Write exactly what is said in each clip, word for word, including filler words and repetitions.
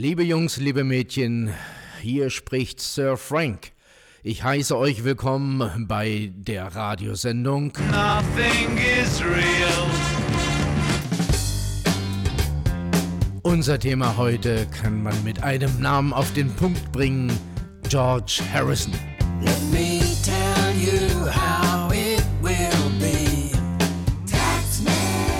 Liebe Jungs, liebe Mädchen, hier spricht Sir Frank. Ich heiße euch willkommen bei der Radiosendung Nothing is real. Unser Thema heute kann man mit einem Namen auf den Punkt bringen: George Harrison. Let me tell you how it will be. Taxman.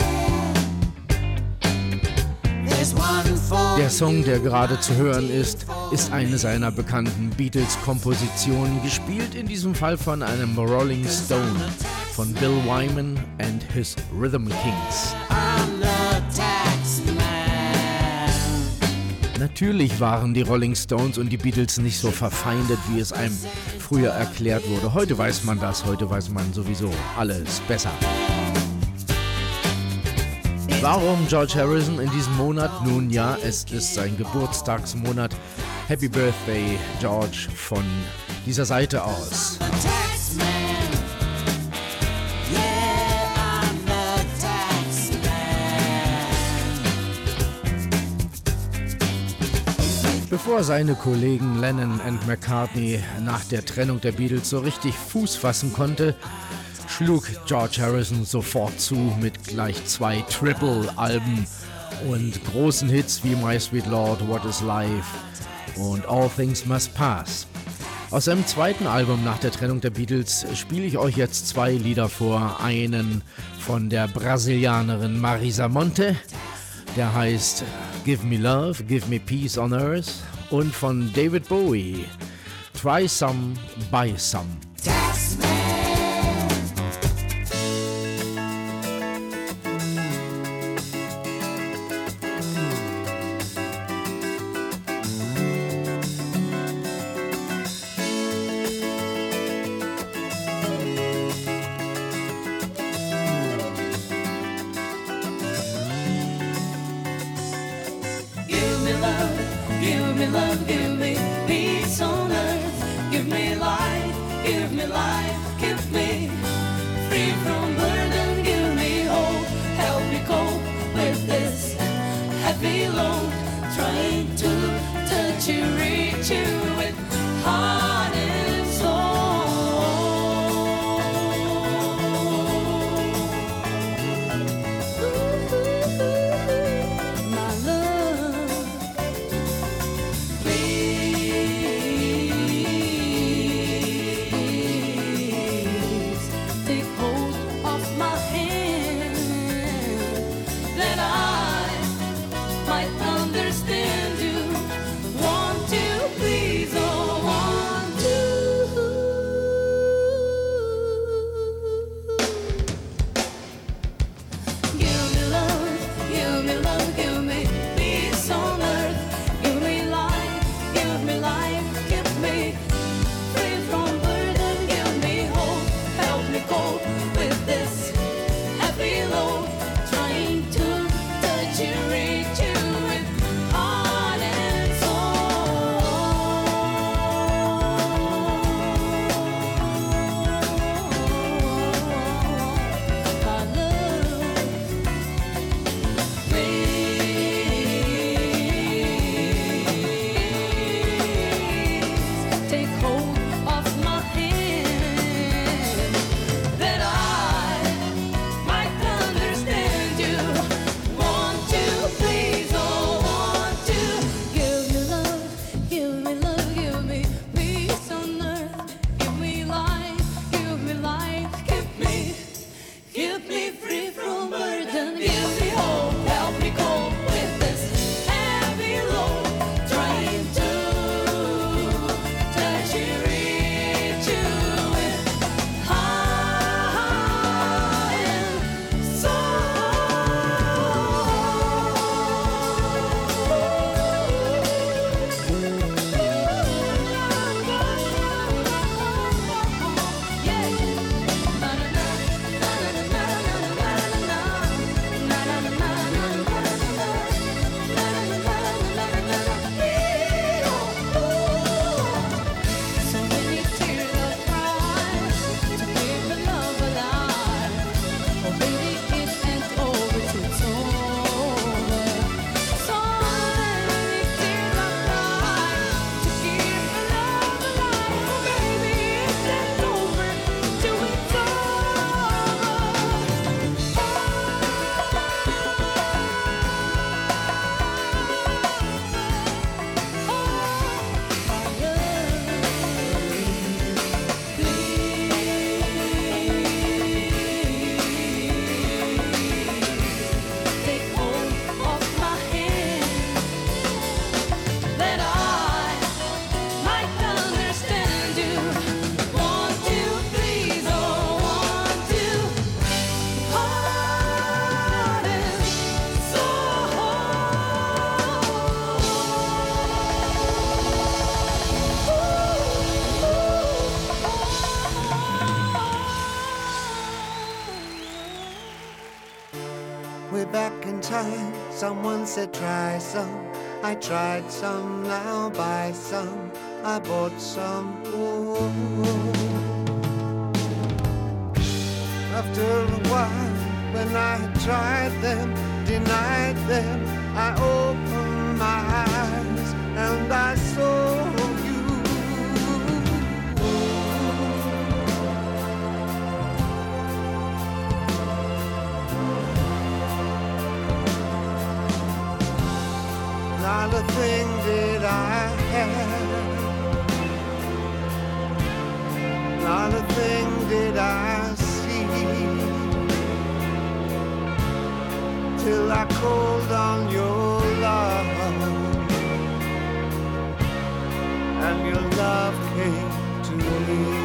There's one for Der Song, der gerade zu hören ist, ist eine seiner bekannten Beatles-Kompositionen, gespielt in diesem Fall von einem Rolling Stone, von Bill Wyman and his Rhythm Kings. I'm the Taxman. Natürlich waren die Rolling Stones und die Beatles nicht so verfeindet, wie es einem früher erklärt wurde. Heute weiß man das, heute weiß man sowieso alles besser. Warum George Harrison in diesem Monat? Nun ja, es ist sein Geburtstagsmonat. Happy Birthday, George, von dieser Seite aus. Taxman. Yeah, I'm the Taxman. Bevor seine Kollegen Lennon und McCartney nach der Trennung der Beatles so richtig Fuß fassen konnte, schlug George Harrison sofort zu mit gleich zwei Triple-Alben und großen Hits wie My Sweet Lord, What Is Life und All Things Must Pass. Aus seinem zweiten Album nach der Trennung der Beatles spiele ich euch jetzt zwei Lieder vor. Einen von der Brasilianerin Marisa Monte, der heißt Give Me Love, Give Me Peace on Earth, und von David Bowie, Try Some, Buy Some. Taxman. Give me love, give me peace on earth. Give me life, give me life, give me free from burden. Give me hope, help me cope with this heavy load. Trying to touch you, reach you with heart and soul. Ooh, my love. Take hold Way back in time, someone said try some. I tried some, now buy some. I bought some. Ooh. After a while, when I had tried them, denied them, I opened my eyes and I saw you. Not a thing did I have, not a thing did I see, till I called on your love, and your love came to me.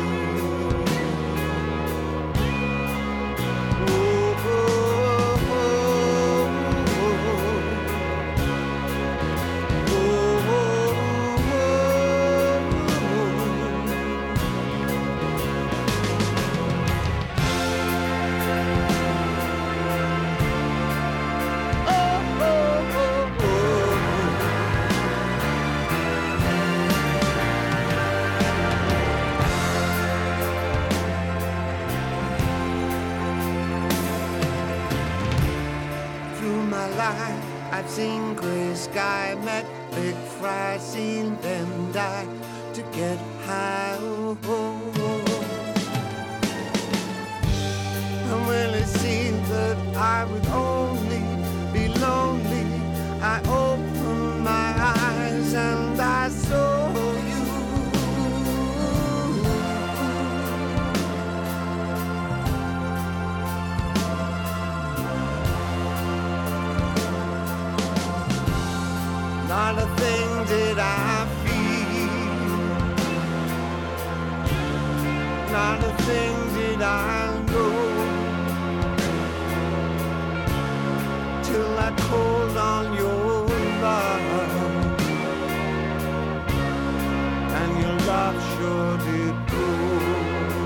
Oh, oh, oh, oh, oh, I've seen gray sky, met big fry, seen them die to get high. Oh, oh, oh. And when it seemed that I would only be lonely, I opened my eyes and I saw you. Not a thing did I feel, not a thing did I know, till I called on your love, and your love sure did grow.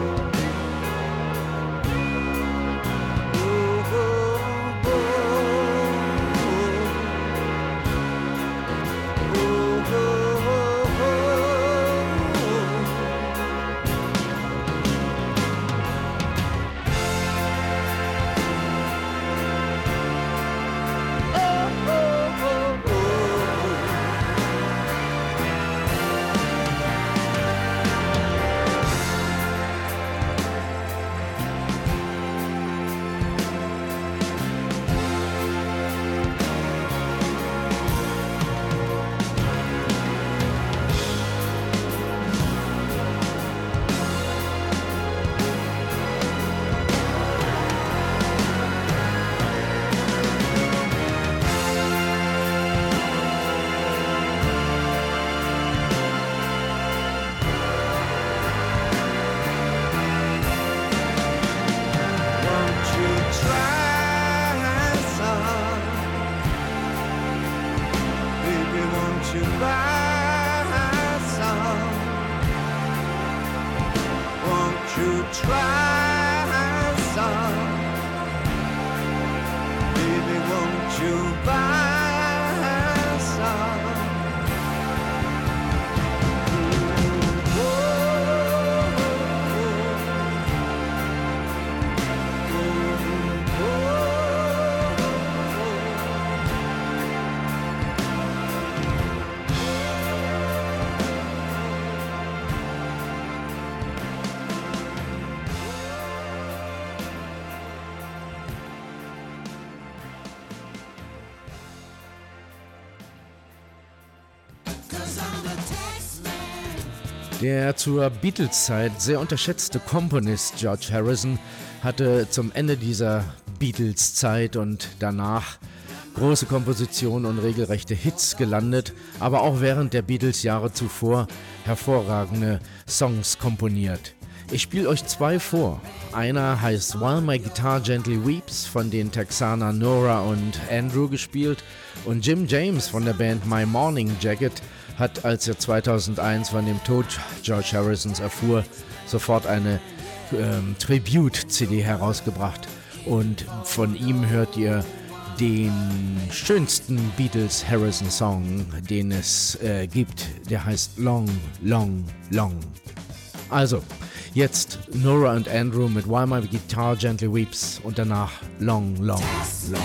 Der zur Beatles-Zeit sehr unterschätzte Komponist George Harrison hatte zum Ende dieser Beatles-Zeit und danach große Kompositionen und regelrechte Hits gelandet, aber auch während der Beatles-Jahre zuvor hervorragende Songs komponiert. Ich spiele euch zwei vor. Einer heißt While My Guitar Gently Weeps, von den Texaner Nora und Andrew gespielt, und Jim James von der Band My Morning Jacket hat, als er zweitausendeins von dem Tod George Harrisons erfuhr, sofort eine ähm, Tribute-C D herausgebracht. Und von ihm hört ihr den schönsten Beatles-Harrison-Song, den es äh, gibt. Der heißt Long, Long, Long. Also, jetzt Nora und Andrew mit While My Guitar Gently Weeps und danach Long, Long, Long.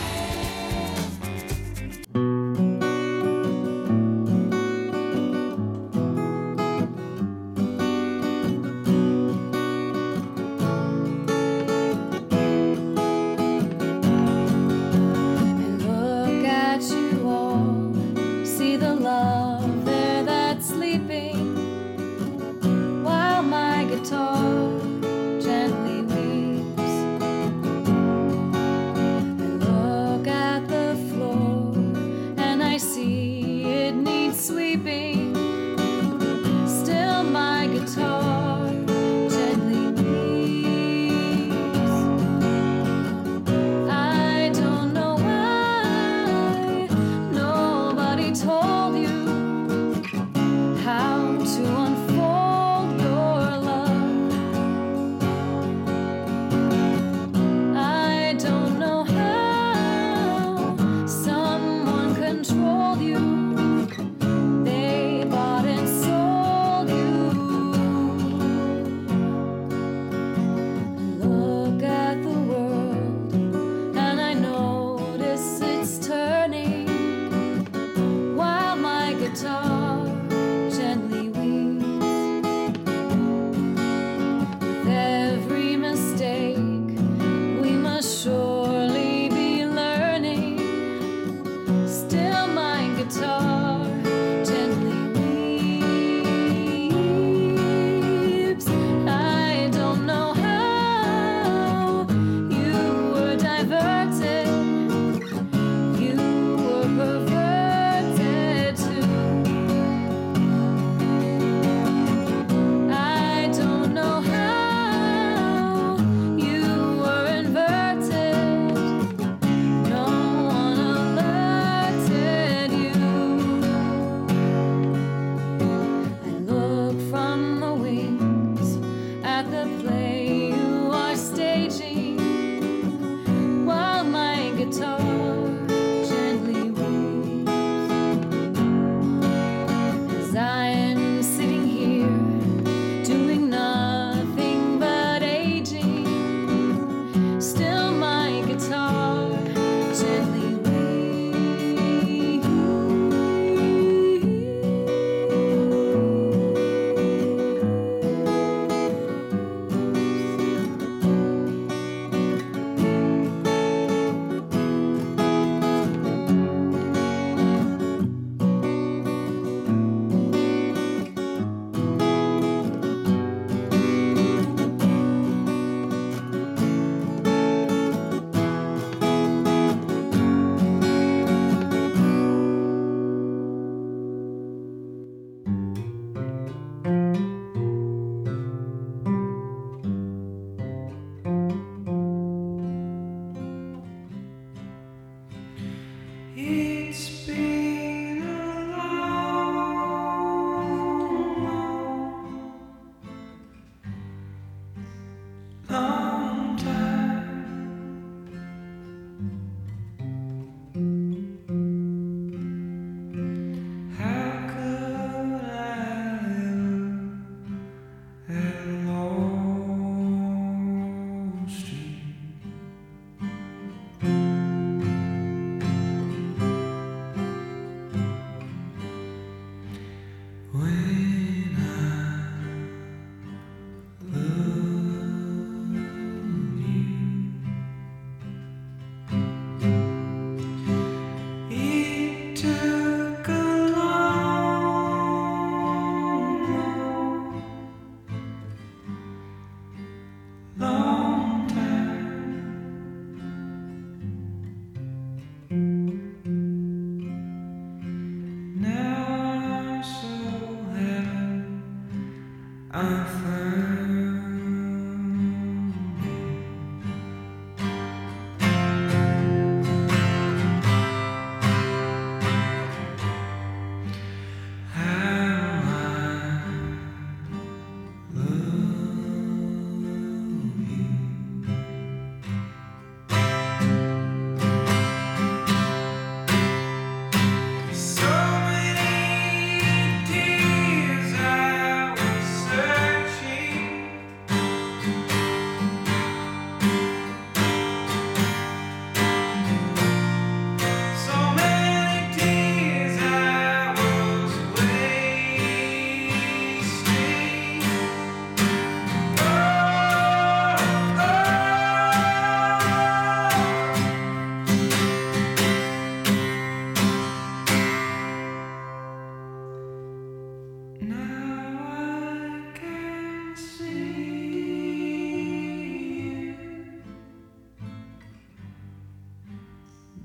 Look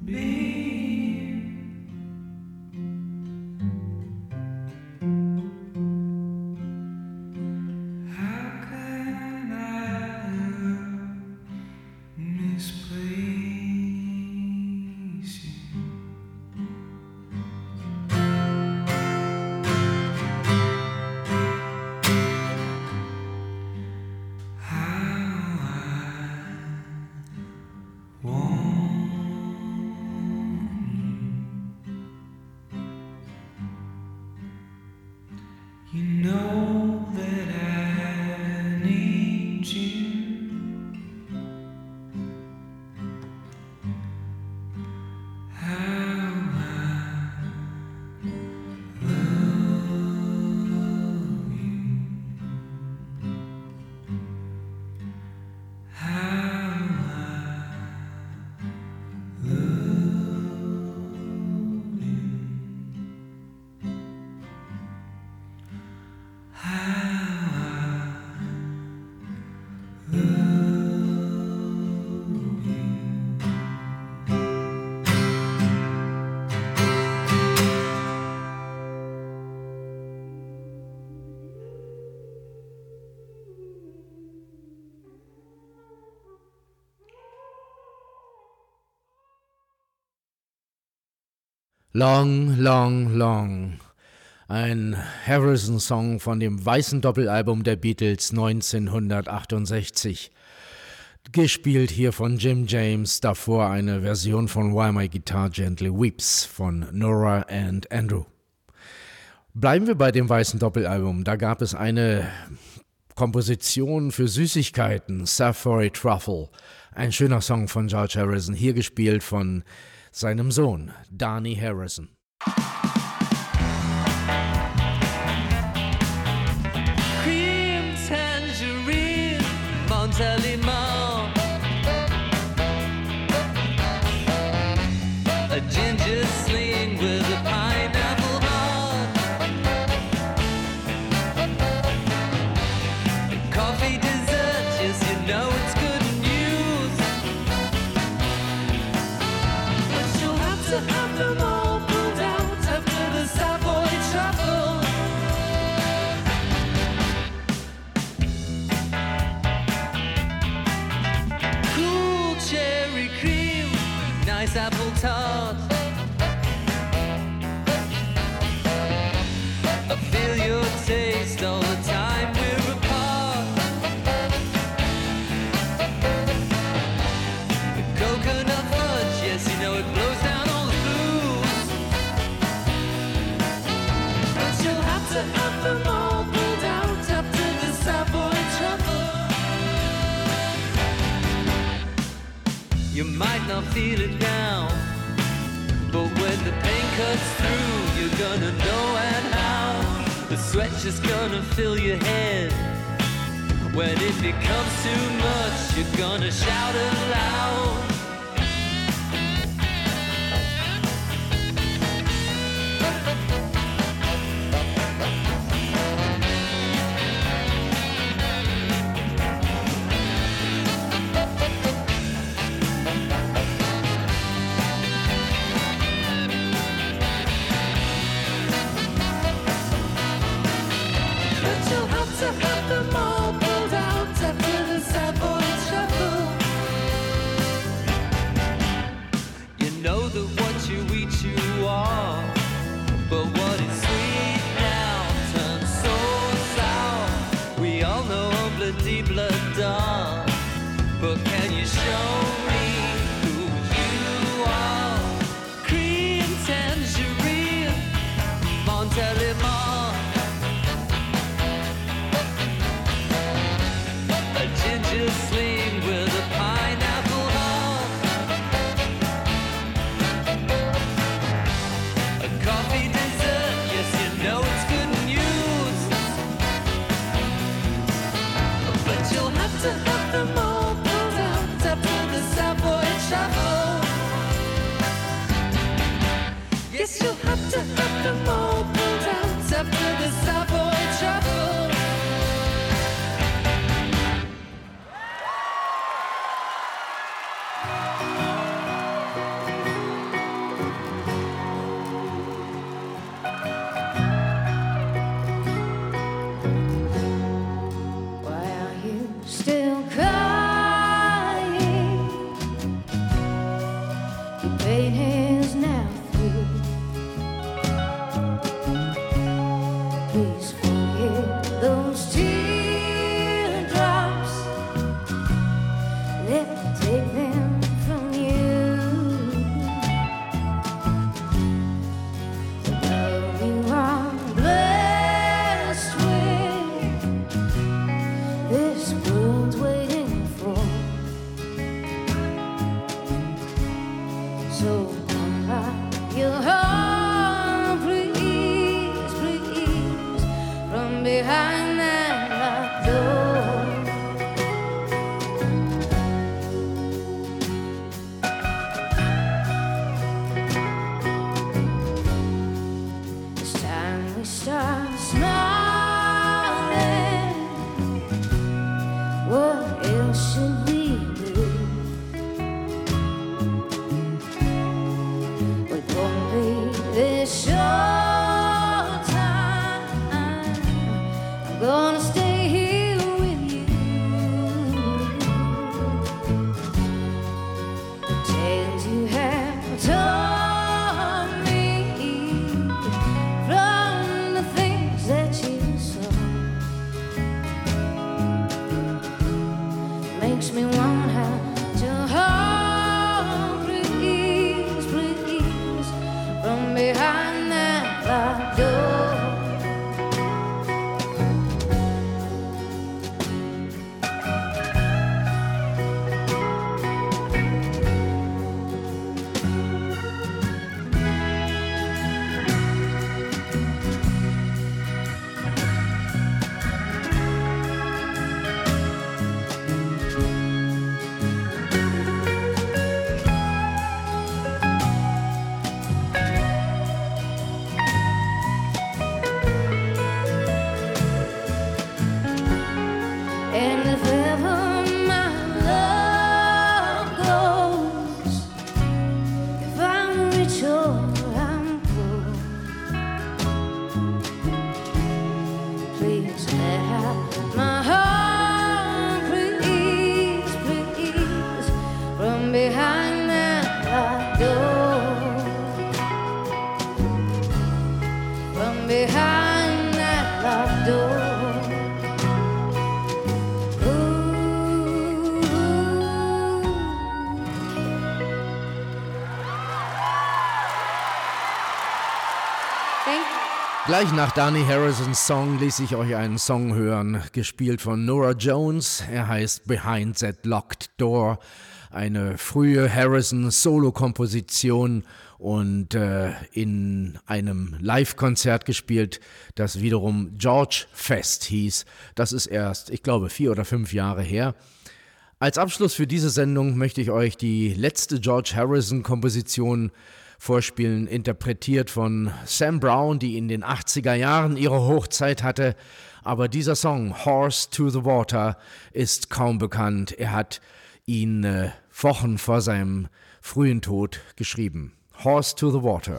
Long, Long, Long. Ein Harrison-Song von dem weißen Doppelalbum der Beatles neunzehnhundertachtundsechzig. Gespielt hier von Jim James, davor eine Version von Why My Guitar Gently Weeps von Nora and Andrew. Bleiben wir bei dem weißen Doppelalbum. Da gab es eine Komposition für Süßigkeiten, Savory Truffle. Ein schöner Song von George Harrison, hier gespielt von seinem Sohn, Dhani Harrison. Cream tangerine, Montélimon, a ginger sling with a pineapple heart, coffee dessert, yes you know it's good news, but you'll have to have them all pulled out after the Savoy truffle. Cool cherry cream, nice apple tart, I feel your taste all the time we're apart. The coconut fudge, yes you know it blows down all the blues, but you'll have to have them all pulled out after the Savoy truffle. You might not feel it now, but when the pain cuts through, you're gonna know and how. The sweat just gonna fill your head. When it becomes too much, you're gonna shout aloud. But you'll have to have them all pulled out after the Savoy truffle. train is now through. Please forget those teardrops. Let me take them from you. The love you are blessed with, this world's waiting for. So come back your heart, please, please, from behind that locked door. It's time we start smiling. What else should we do? We're gonna be this short time. I'm gonna stay here with you. The tales you have told me from the things that you saw makes me wanna to hold, please, please, from behind that locked door. And if ever my love goes, if I'm rich or I'm poor, please let out my heart, please, please, from behind that locked door, from behind that locked door. Gleich nach Dhani Harrisons Song ließ ich euch einen Song hören, gespielt von Norah Jones. Er heißt Behind That Locked Door, eine frühe Harrison-Solo-Komposition und äh, in einem Live-Konzert gespielt, das wiederum George Fest hieß. Das ist erst, ich glaube, vier oder fünf Jahre her. Als Abschluss für diese Sendung möchte ich euch die letzte George Harrison-Komposition vorspielen, interpretiert von Sam Brown, die in den achtziger Jahren ihre Hochzeit hatte. Aber dieser Song, Horse to the Water, ist kaum bekannt. Er hat ihn äh, Wochen vor seinem frühen Tod geschrieben. Horse to the Water.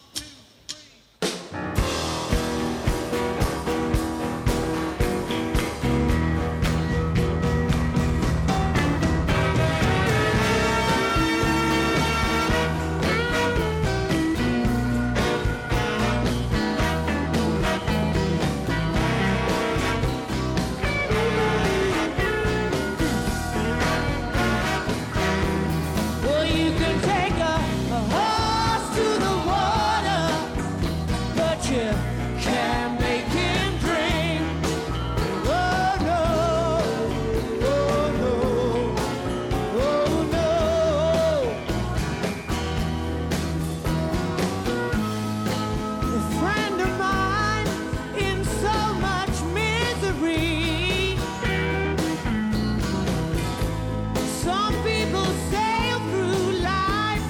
Well, you can take a, a horse to the water, but you can't make him drink. Oh no, oh no, oh no. A friend of mine in so much misery. Some people sail through life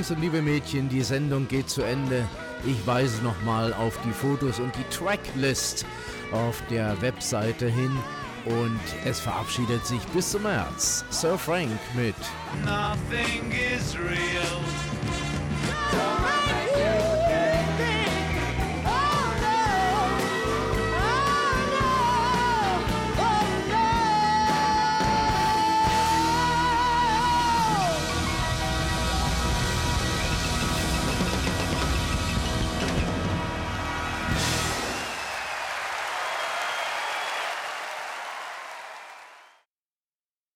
Jungs und liebe Mädchen, die Sendung geht zu Ende. Ich weise nochmal auf die Fotos und die Tracklist auf der Webseite hin. Und es verabschiedet sich bis zum März Sir Frank mit Nothing is real. Don't